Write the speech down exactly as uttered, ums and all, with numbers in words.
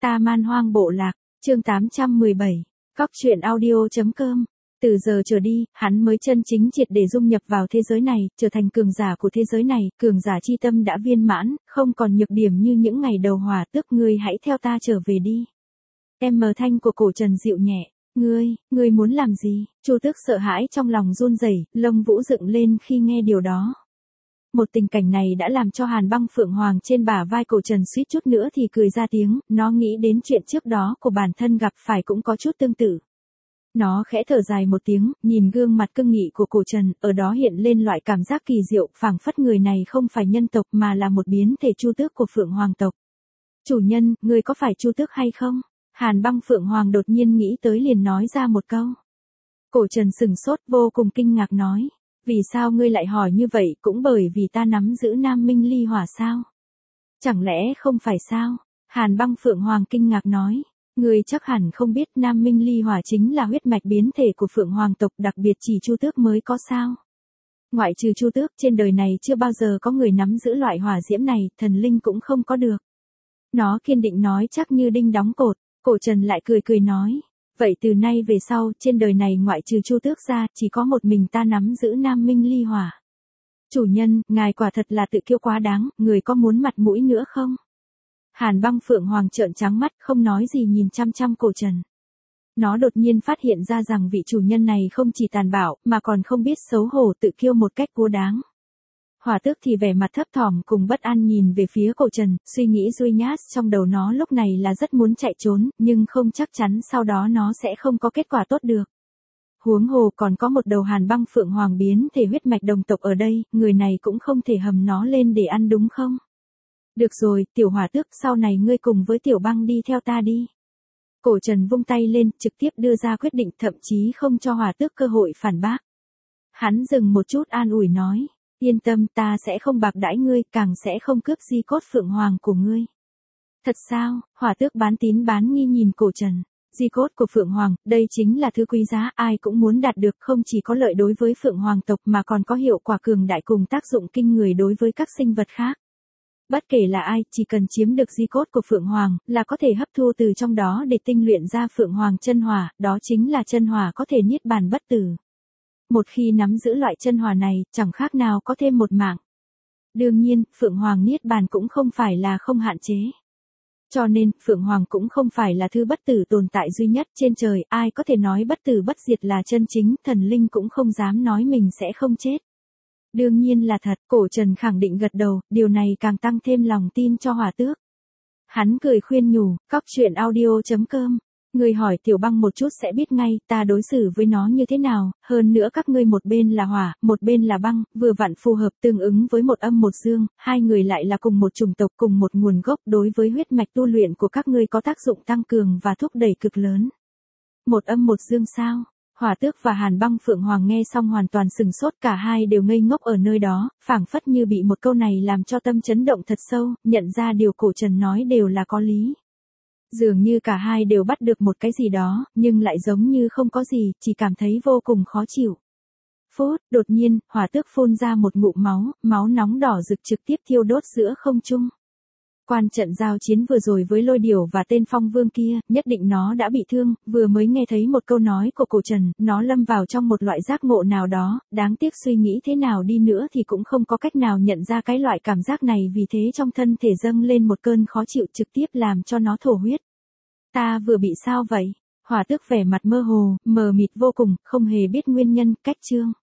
Ta Man Hoang Bộ Lạc, chương tám trăm mười bảy, Cóc truyện audio chấm com. Từ giờ trở đi, hắn mới chân chính triệt để dung nhập vào thế giới này, trở thành cường giả của thế giới này, cường giả chi tâm đã viên mãn, không còn nhược điểm như những ngày đầu Hỏa Tước. Ngươi hãy theo ta trở về đi. Em mờ thanh của Cổ Trần dịu nhẹ. Ngươi, ngươi muốn làm gì? Chu Tước sợ hãi trong lòng run rẩy, lông vũ dựng lên khi nghe điều đó. Một tình cảnh này đã làm cho Hàn Băng Phượng Hoàng trên bả vai Cổ Trần suýt chút nữa thì cười ra tiếng, nó nghĩ đến chuyện trước đó của bản thân gặp phải cũng có chút tương tự. Nó khẽ thở dài một tiếng, nhìn gương mặt cương nghị của Cổ Trần, ở đó hiện lên loại cảm giác kỳ diệu, phảng phất người này không phải nhân tộc mà là một biến thể Chu Tước của Phượng Hoàng tộc. Chủ nhân, ngươi có phải Chu Tước hay không? Hàn Băng Phượng Hoàng đột nhiên nghĩ tới liền nói ra một câu. Cổ Trần sừng sốt vô cùng kinh ngạc nói. Vì sao ngươi lại hỏi như vậy? Cũng bởi vì ta nắm giữ Nam Minh Ly Hỏa sao? Chẳng lẽ không phải sao? Hàn Băng Phượng Hoàng kinh ngạc nói. Ngươi chắc hẳn không biết Nam Minh Ly Hỏa chính là huyết mạch biến thể của Phượng Hoàng tộc, đặc biệt chỉ Chu Tước mới có sao? Ngoại trừ Chu Tước, trên đời này chưa bao giờ có người nắm giữ loại hỏa diễm này, thần linh cũng không có được. Nó kiên định nói chắc như đinh đóng cột. Cổ Trần lại cười cười nói. Vậy từ nay về sau, trên đời này ngoại trừ Chu Tước ra, chỉ có một mình ta nắm giữ Nam Minh Ly Hỏa. Chủ nhân, ngài quả thật là tự kiêu quá đáng, người có muốn mặt mũi nữa không? Hàn Băng Phượng Hoàng trợn trắng mắt, không nói gì nhìn chăm chăm Cổ Trần. Nó đột nhiên phát hiện ra rằng vị chủ nhân này không chỉ tàn bạo, mà còn không biết xấu hổ, tự kiêu một cách quá đáng. Hỏa Tước thì vẻ mặt thấp thỏm cùng bất an nhìn về phía Cổ Trần, suy nghĩ ruy nhát trong đầu nó lúc này là rất muốn chạy trốn, nhưng không chắc chắn sau đó nó sẽ không có kết quả tốt được. Huống hồ còn có một đầu Hàn Băng Phượng Hoàng biến thể huyết mạch đồng tộc ở đây, người này cũng không thể hầm nó lên để ăn đúng không? Được rồi, tiểu Hỏa Tước, sau này ngươi cùng với tiểu Băng đi theo ta đi. Cổ Trần vung tay lên, trực tiếp đưa ra quyết định, thậm chí không cho Hỏa Tước cơ hội phản bác. Hắn dừng một chút an ủi nói. Yên tâm, ta sẽ không bạc đãi ngươi, càng sẽ không cướp di cốt Phượng Hoàng của ngươi. Thật sao? Hỏa Tước bán tín bán nghi nhìn Cổ Trần. Di cốt của Phượng Hoàng, đây chính là thứ quý giá, ai cũng muốn đạt được, không chỉ có lợi đối với Phượng Hoàng tộc mà còn có hiệu quả cường đại cùng tác dụng kinh người đối với các sinh vật khác. Bất kể là ai, chỉ cần chiếm được di cốt của Phượng Hoàng, là có thể hấp thu từ trong đó để tinh luyện ra Phượng Hoàng chân hỏa, đó chính là chân hỏa có thể niết bàn bất tử. Một khi nắm giữ loại chân hỏa này, chẳng khác nào có thêm một mạng. Đương nhiên, Phượng Hoàng niết bàn cũng không phải là không hạn chế. Cho nên, Phượng Hoàng cũng không phải là thứ bất tử tồn tại duy nhất trên trời, ai có thể nói bất tử bất diệt là chân chính, thần linh cũng không dám nói mình sẽ không chết. Đương nhiên là thật, Cổ Trần khẳng định gật đầu, điều này càng tăng thêm lòng tin cho Hỏa Tước. Hắn cười khuyên nhủ, Cóc truyện audio chấm com. Ngươi hỏi tiểu Băng một chút sẽ biết ngay, ta đối xử với nó như thế nào, hơn nữa các ngươi một bên là hỏa, một bên là băng, vừa vặn phù hợp tương ứng với một âm một dương, hai người lại là cùng một chủng tộc cùng một nguồn gốc, đối với huyết mạch tu luyện của các ngươi có tác dụng tăng cường và thúc đẩy cực lớn. Một âm một dương sao? Hỏa Tước và Hàn Băng Phượng Hoàng nghe xong hoàn toàn sừng sốt, cả hai đều ngây ngốc ở nơi đó, phảng phất như bị một câu này làm cho tâm chấn động thật sâu, nhận ra điều Cổ Trần nói đều là có lý. Dường như cả hai đều bắt được một cái gì đó, nhưng lại giống như không có gì, chỉ cảm thấy vô cùng khó chịu. Phút, đột nhiên, Hỏa Tước phun ra một ngụm máu, máu nóng đỏ rực trực tiếp thiêu đốt giữa không trung. Quan trận giao chiến vừa rồi với Lôi Điểu và tên Phong Vương kia, nhất định nó đã bị thương, vừa mới nghe thấy một câu nói của Cổ Trần, nó lâm vào trong một loại giác ngộ nào đó, đáng tiếc suy nghĩ thế nào đi nữa thì cũng không có cách nào nhận ra cái loại cảm giác này, vì thế trong thân thể dâng lên một cơn khó chịu trực tiếp làm cho nó thổ huyết. Ta vừa bị sao vậy? Hỏa Tước vẻ mặt mơ hồ, mờ mịt vô cùng, không hề biết nguyên nhân, cách chương.